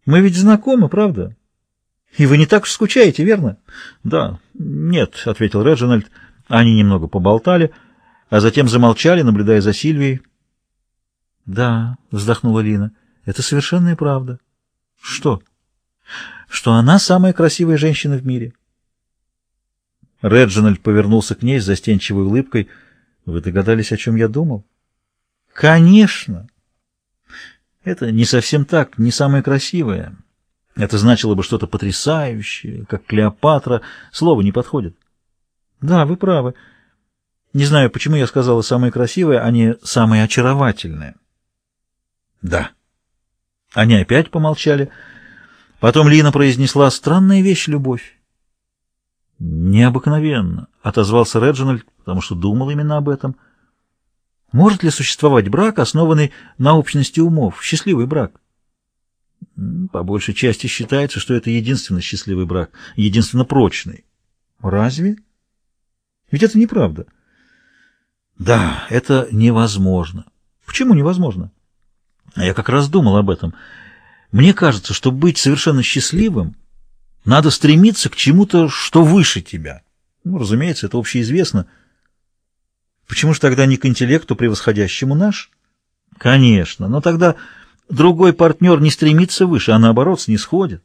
Мы ведь знакомы, правда? И вы не так уж скучаете, верно? Да, нет, — ответил Реджинальд. Они немного поболтали, а затем замолчали, наблюдая за Сильвией. Да, — вздохнула Лина, — это совершенная правда. Что? Что она самая красивая женщина в мире. Реджинальд повернулся к ней с застенчивой улыбкой. Вы догадались, о чем я думал? Конечно. Это не совсем так, не самое красивое. Это значило бы что-то потрясающее, как Клеопатра. Слово не подходит. Да, вы правы. Не знаю, почему я сказала самое красивое, а не самое очаровательное. Да. Они опять помолчали. Потом Лина произнесла: странная вещь, любовь. Необыкновенно, отозвался Реджинальд, потому что думал именно об этом. Может ли существовать брак, основанный на общности умов, счастливый брак? По большей части считается, что это единственно счастливый брак, единственно прочный. Разве? Ведь это неправда. Да, это невозможно. Почему невозможно? Я как раз думал об этом. Мне кажется, что быть совершенно счастливым, надо стремиться к чему-то, что выше тебя. Ну, разумеется, это общеизвестно. Почему же тогда не к интеллекту, превосходящему наш? Конечно, но тогда другой партнер не стремится выше, а наоборот снисходит.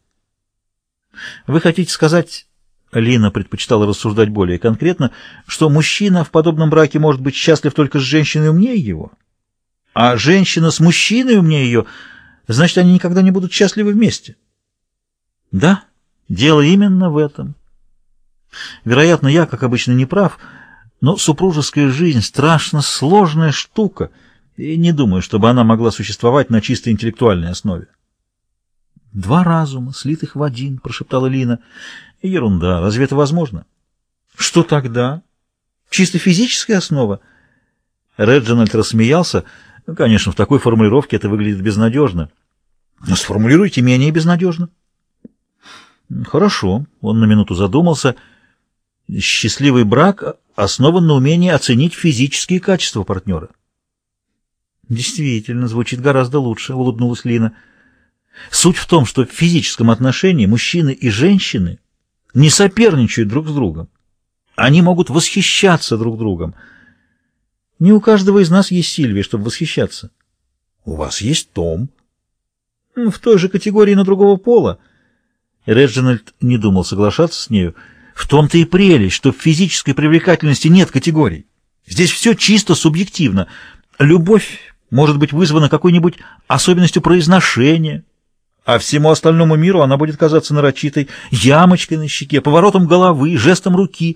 Вы хотите сказать, Лина предпочитала рассуждать более конкретно, что мужчина в подобном браке может быть счастлив только с женщиной умнее его, а женщина с мужчиной умнее ее, значит, они никогда не будут счастливы вместе. Да, дело именно в этом. Вероятно, я, как обычно, не прав, но супружеская жизнь — страшно сложная штука, и не думаю, чтобы она могла существовать на чисто интеллектуальной основе. «Два разума, слитых в один», — прошептала Лина. «Ерунда. Разве это возможно?» «Что тогда? Чисто физическая основа?» Реджинальд рассмеялся. «Конечно, в такой формулировке это выглядит безнадежно. Но сформулируйте менее безнадежно». «Хорошо». Он на минуту задумался. «Счастливый брак основан на умении оценить физические качества партнера». «Действительно, звучит гораздо лучше», — улыбнулась Лина. «Суть в том, что в физическом отношении мужчины и женщины не соперничают друг с другом. Они могут восхищаться друг другом. Не у каждого из нас есть Сильвия, чтобы восхищаться. У вас есть Том. В той же категории, но другого пола». Реджинальд не думал соглашаться с нею. В том-то и прелесть, что в физической привлекательности нет категорий. Здесь все чисто субъективно. Любовь может быть вызвана какой-нибудь особенностью произношения, а всему остальному миру она будет казаться нарочитой ямочкой на щеке, поворотом головы, жестом руки.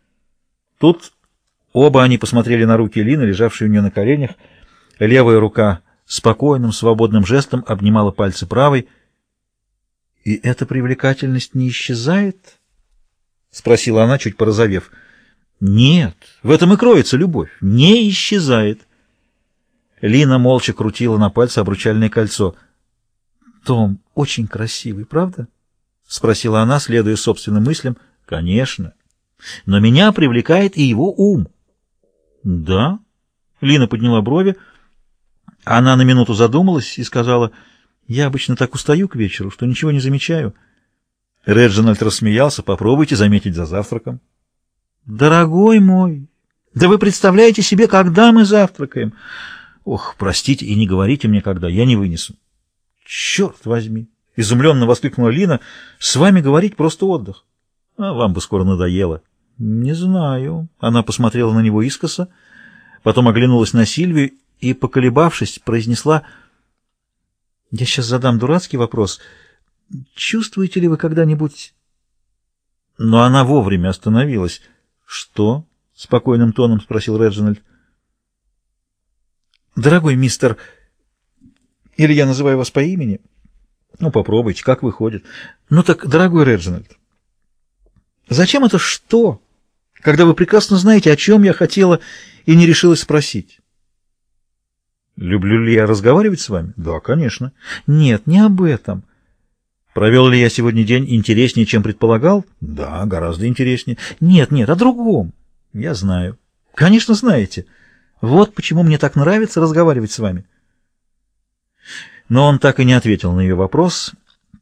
Тут оба они посмотрели на руки Лины, лежавшие у нее на коленях. Левая рука спокойным, свободным жестом обнимала пальцы правой. «И эта привлекательность не исчезает?» — спросила она, чуть порозовев. «Нет, в этом и кроется любовь. Не исчезает». Лина молча крутила на пальце обручальное кольцо. «Том очень красивый, правда?» — спросила она, следуя собственным мыслям. «Конечно. Но меня привлекает и его ум». «Да?» — Лина подняла брови. Она на минуту задумалась и сказала: «Я обычно так устаю к вечеру, что ничего не замечаю». Реджинальд рассмеялся. «Попробуйте заметить за завтраком». «Дорогой мой, да вы представляете себе, когда мы завтракаем?» «Ох, простите и не говорите мне, когда, я не вынесу». «Черт возьми!» — изумленно воскликнула Лина. «С вами говорить просто отдых. А вам бы скоро надоело». «Не знаю». Она посмотрела на него искоса, потом оглянулась на Сильвию и, поколебавшись, произнесла: «Я сейчас задам дурацкий вопрос. Чувствуете ли вы когда-нибудь...» Но она вовремя остановилась. «Что?» — спокойным тоном спросил Реджинальд. «Дорогой мистер... Или я называю вас по имени?» «Ну, попробуйте, как выходит». «Ну так, дорогой Реджинальд, зачем это «что», когда вы прекрасно знаете, о чем я хотела и не решилась спросить?» «Люблю ли я разговаривать с вами?» «Да, конечно». «Нет, не об этом. Провел ли я сегодня день интереснее, чем предполагал?» «Да, гораздо интереснее». «Нет, нет, о другом». «Я знаю». «Конечно, знаете. Вот почему мне так нравится разговаривать с вами». Но он так и не ответил на ее вопрос.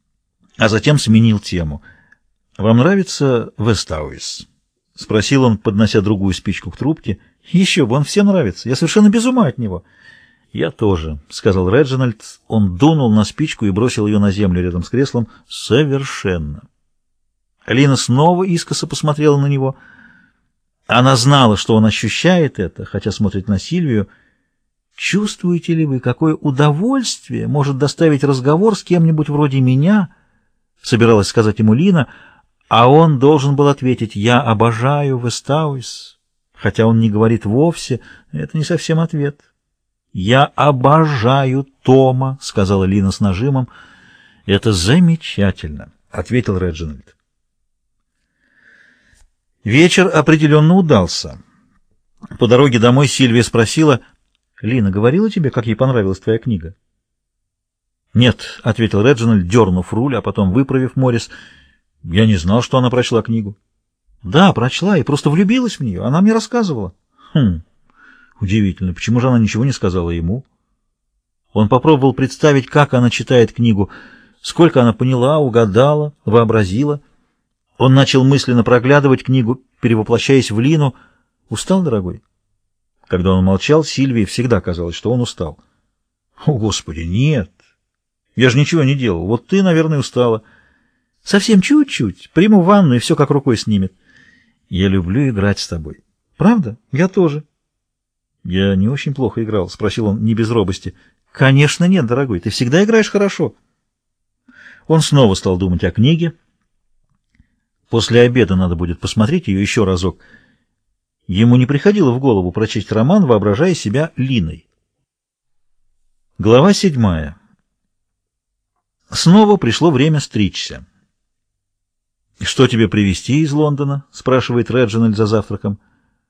а затем сменил тему. «Вам нравится Вестауис?» — спросил он, поднося другую спичку к трубке. «Еще бы, он всем нравится. Я совершенно без ума от него». «Я тоже», — сказал Реджинальд. Он дунул на спичку и бросил ее на землю рядом с креслом. «Совершенно». Лина снова искоса посмотрела на него. Она знала, что он ощущает это, хотя смотрит на Сильвию. «Чувствуете ли вы, какое удовольствие может доставить разговор с кем-нибудь вроде меня?» — собиралась сказать ему Лина, а он должен был ответить: «Я обожаю Вестауис», хотя он не говорит вовсе. Это не совсем ответ. «Я обожаю Тома», — сказала Лина с нажимом. «Это замечательно», — ответил Реджинальд. Вечер определенно удался. По дороге домой Сильвия спросила: «Лина говорила тебе, как ей понравилась твоя книга?» «Нет», — ответил Реджинальд, дернув руль, а потом выправив Моррис. «Я не знал, что она прочла книгу». «Да, прочла и просто влюбилась в нее. Она мне рассказывала». «Хм, удивительно. Почему же она ничего не сказала ему?» Он попробовал представить, как она читает книгу, сколько она поняла, угадала, вообразила. Он начал мысленно проглядывать книгу, перевоплощаясь в Лину. «Устал, дорогой?» Когда он молчал, Сильвии всегда казалось, что он устал. «О, Господи, нет! Я же ничего не делал. Вот ты, наверное, устала. Совсем чуть-чуть. Приму ванну, и все как рукой снимет. Я люблю играть с тобой. Правда? Я тоже». «Я не очень плохо играл?» — спросил он не без робости. «Конечно нет, дорогой. Ты всегда играешь хорошо». Он снова стал думать о книге. После обеда надо будет посмотреть ее еще разок. Ему не приходило в голову прочесть роман, воображая себя Линой. Глава 7. Снова пришло время стричься. «Что тебе привезти из Лондона?» — спрашивает Реджинальд за завтраком.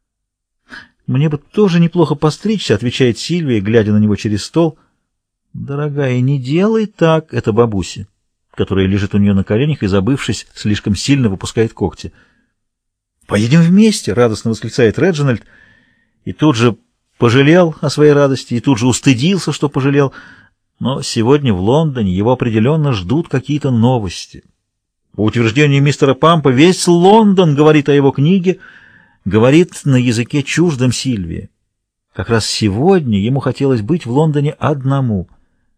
«Мне бы тоже неплохо постричься», — отвечает Сильвия, глядя на него через стол. «Дорогая, не делай так», — это бабуся, которая лежит у нее на коленях и, забывшись, слишком сильно выпускает когти. «Поедем вместе!» — радостно восклицает Реджинальд, и тут же пожалел о своей радости, и тут же устыдился, что пожалел. Но сегодня в Лондоне его определенно ждут какие-то новости. По утверждению мистера Пампа, весь Лондон говорит о его книге, говорит на языке чуждом Сильвии. Как раз сегодня ему хотелось быть в Лондоне одному.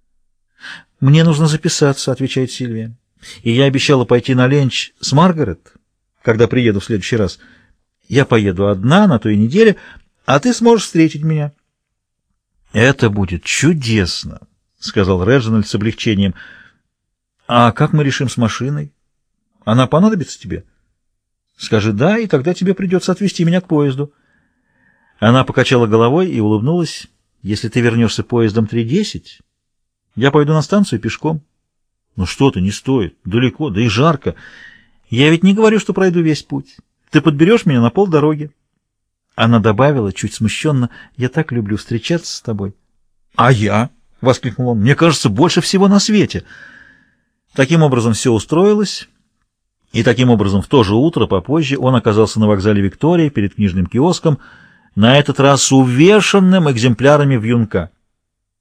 «Мне нужно записаться», — отвечает Сильвия. «И я обещала пойти на ленч с Маргарет, когда приеду в следующий раз. Я поеду одна на той неделе, а ты сможешь встретить меня». «Это будет чудесно», — сказал Реджинальд с облегчением. «А как мы решим с машиной? Она понадобится тебе?» «Скажи «да», и тогда тебе придется отвезти меня к поезду». Она покачала головой и улыбнулась. «Если ты вернешься поездом 3:10, я пойду на станцию пешком». «Ну что ты, не стоит. Далеко, да и жарко. Я ведь не говорю, что пройду весь путь. Ты подберешь меня на полдороги». Она добавила, чуть смущенно: «Я так люблю встречаться с тобой». «А я?» — воскликнул он. «Мне кажется, больше всего на свете». Таким образом все устроилось, и таким образом в то же утро попозже он оказался на вокзале Виктория перед книжным киоском, на этот раз увешанным экземплярами вьюнка.